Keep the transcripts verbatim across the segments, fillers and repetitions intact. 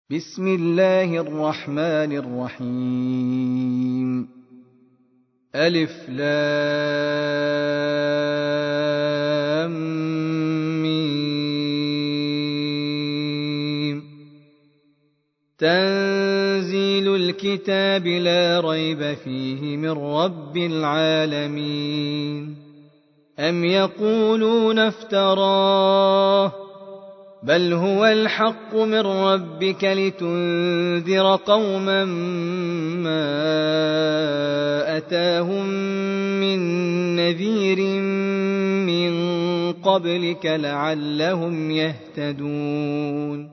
بسم الله الرحمن الرحيم. ألف لام ميم. تنزيل الكتاب لا ريب فيه من رب العالمين. أم يقولون افتراه بل هو الحق من ربك لتنذر قوما ما أتاهم من نذير من قبلك لعلهم يهتدون.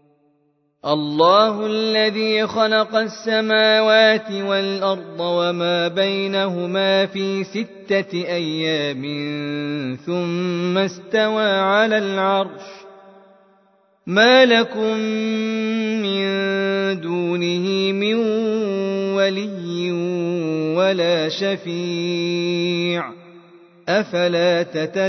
الله الذي خلق السماوات والأرض وما بينهما في ستة أيام ثم استوى على العرش ما لكم من دونه من ولي ولا شفيع أفلا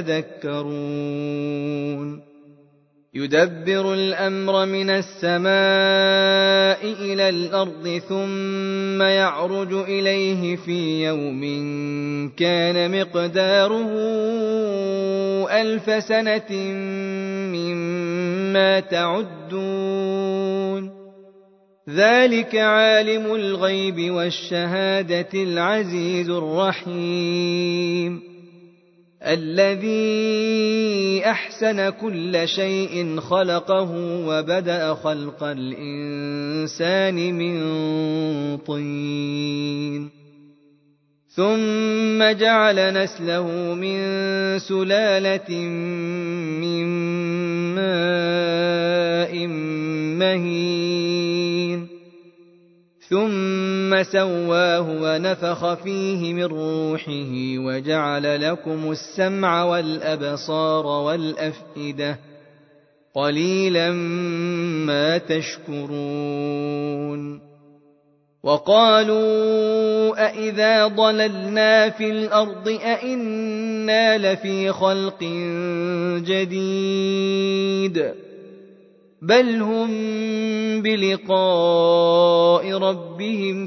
تتذكرون. يدبر الأمر من السماء إلى الأرض ثم يعرج إليه في يوم كان مقداره ألف سنة مما تعدون. ذلك عالم الغيب والشهادة العزيز الرحيم الذي أحسن كل شيء خلقه وبدأ خلق الإنسان من طين ثم جعل نسله من سلالة من ماء مهين ثم سواه ونفخ فيه من روحه وجعل لكم السمع والأبصار والأفئدة قليلا ما تشكرون. وقالوا أإذا ضللنا في الأرض أإنا لفي خلق جديد بل هم بلقاء ربهم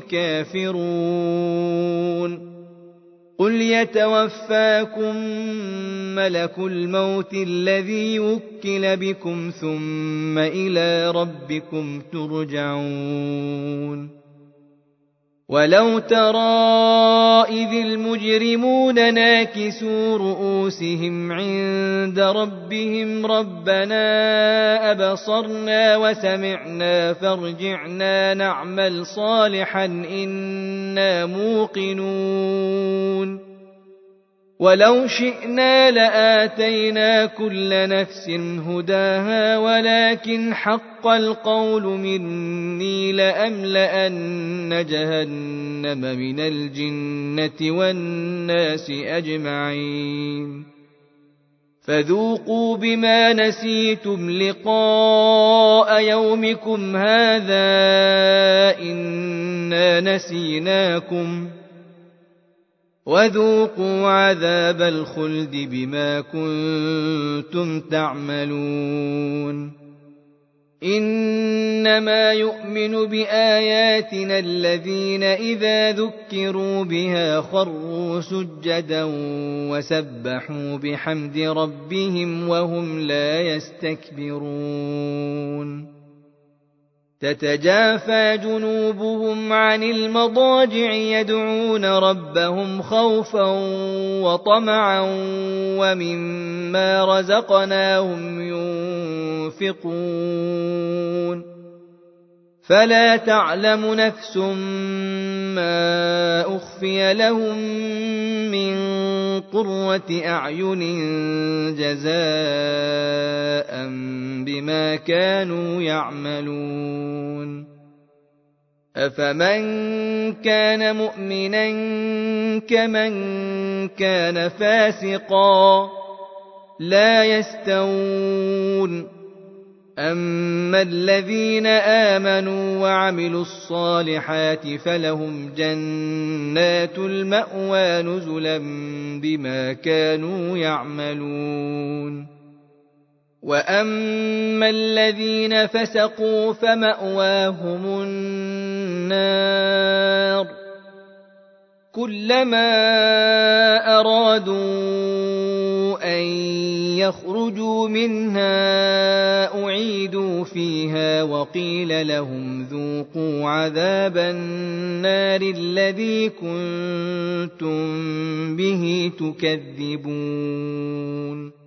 كافرون. قل يتوفاكم ملك الموت الذي وكل بكم ثم إلى ربكم ترجعون. ولو ترى إذ المجرمون ناكسوا رؤوسهم عند ربهم ربنا أبصرنا وسمعنا فارجعنا نعمل صالحا إنا موقنون. ولو شئنا لآتينا كل نفس هداها ولكن حق القول مني لأملأن جهنم من الجنة والناس أجمعين. فذوقوا بما نسيتم لقاء يومكم هذا إنا نسيناكم وذوقوا عذاب الخلد بما كنتم تعملون. إنما يؤمن بآياتنا الذين إذا ذكروا بها خروا سجدا وسبحوا بحمد ربهم وهم لا يستكبرون. تتجافى جنوبهم عن المضاجع يدعون ربهم خوفا وطمعا ومما رزقناهم ينفقون. فلا تعلم نفس ما أخفي لهم من قرة أعين جزاء بما كانوا يعملون. أفمن كان مؤمنا كمن كان فاسقا لا يستوون. أما الذين آمنوا وعملوا الصالحات فلهم جنات المأوى نزلا بما كانوا يعملون. وأما الذين فسقوا فمأواهم النار كلما أرادوا أن يخرجوا منها أعيدوا فيها وقيل لهم ذوقوا عذاب النار الذي كنتم به تكذبون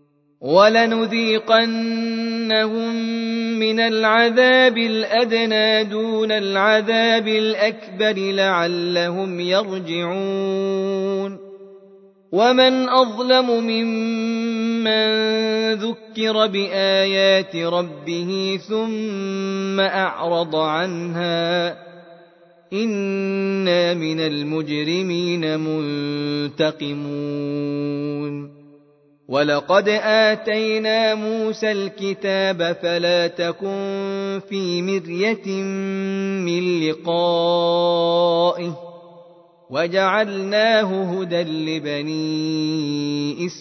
ولنذيقنهم من العذاب الأدنى دون العذاب الأكبر لعلهم يرجعون ومن أظلم ممن ذكر بآيات ربه ثم أعرض عنها إنا من المجرمين منتقمون ولقد آتينا موسى الكتاب فلا تكن في مرية من لقائه وجعلناه هدى لبني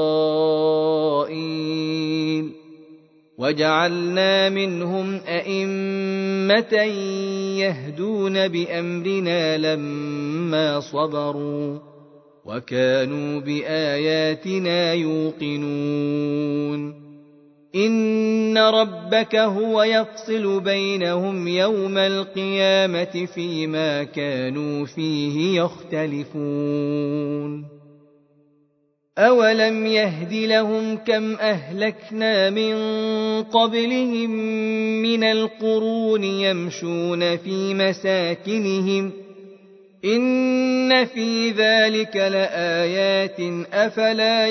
إسرائيل وجعلنا منهم أئمة يهدون بأمرنا لما صبروا وكانوا بآياتنا يوقنون إن ربك هو يفصل بينهم يوم القيامة فيما كانوا فيه يختلفون أولم يهد لهم كم أهلكنا من قبلهم من القرون يمشون في مساكنهم إن في ذلك لآيات أفلا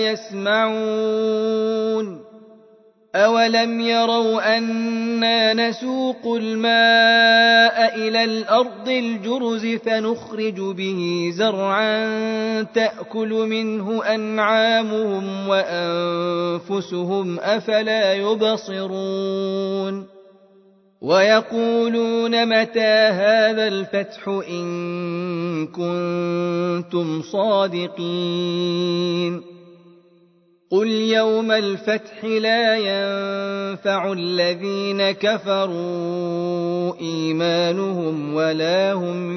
يسمعون أولم يروا أنا نسوق الماء إلى الأرض الجرز فنخرج به زرعا تأكل منه أنعامهم وأنفسهم أفلا يبصرون ويقولون متى هذا الفتح إن كنتم صادقين قل يوم الفتح لا ينفع الذين كفروا إيمانهم ولا هم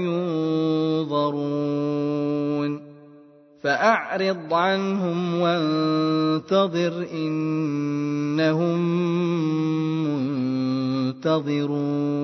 ينظرون فأعرض عنهم وانتظر إنهم منتظرون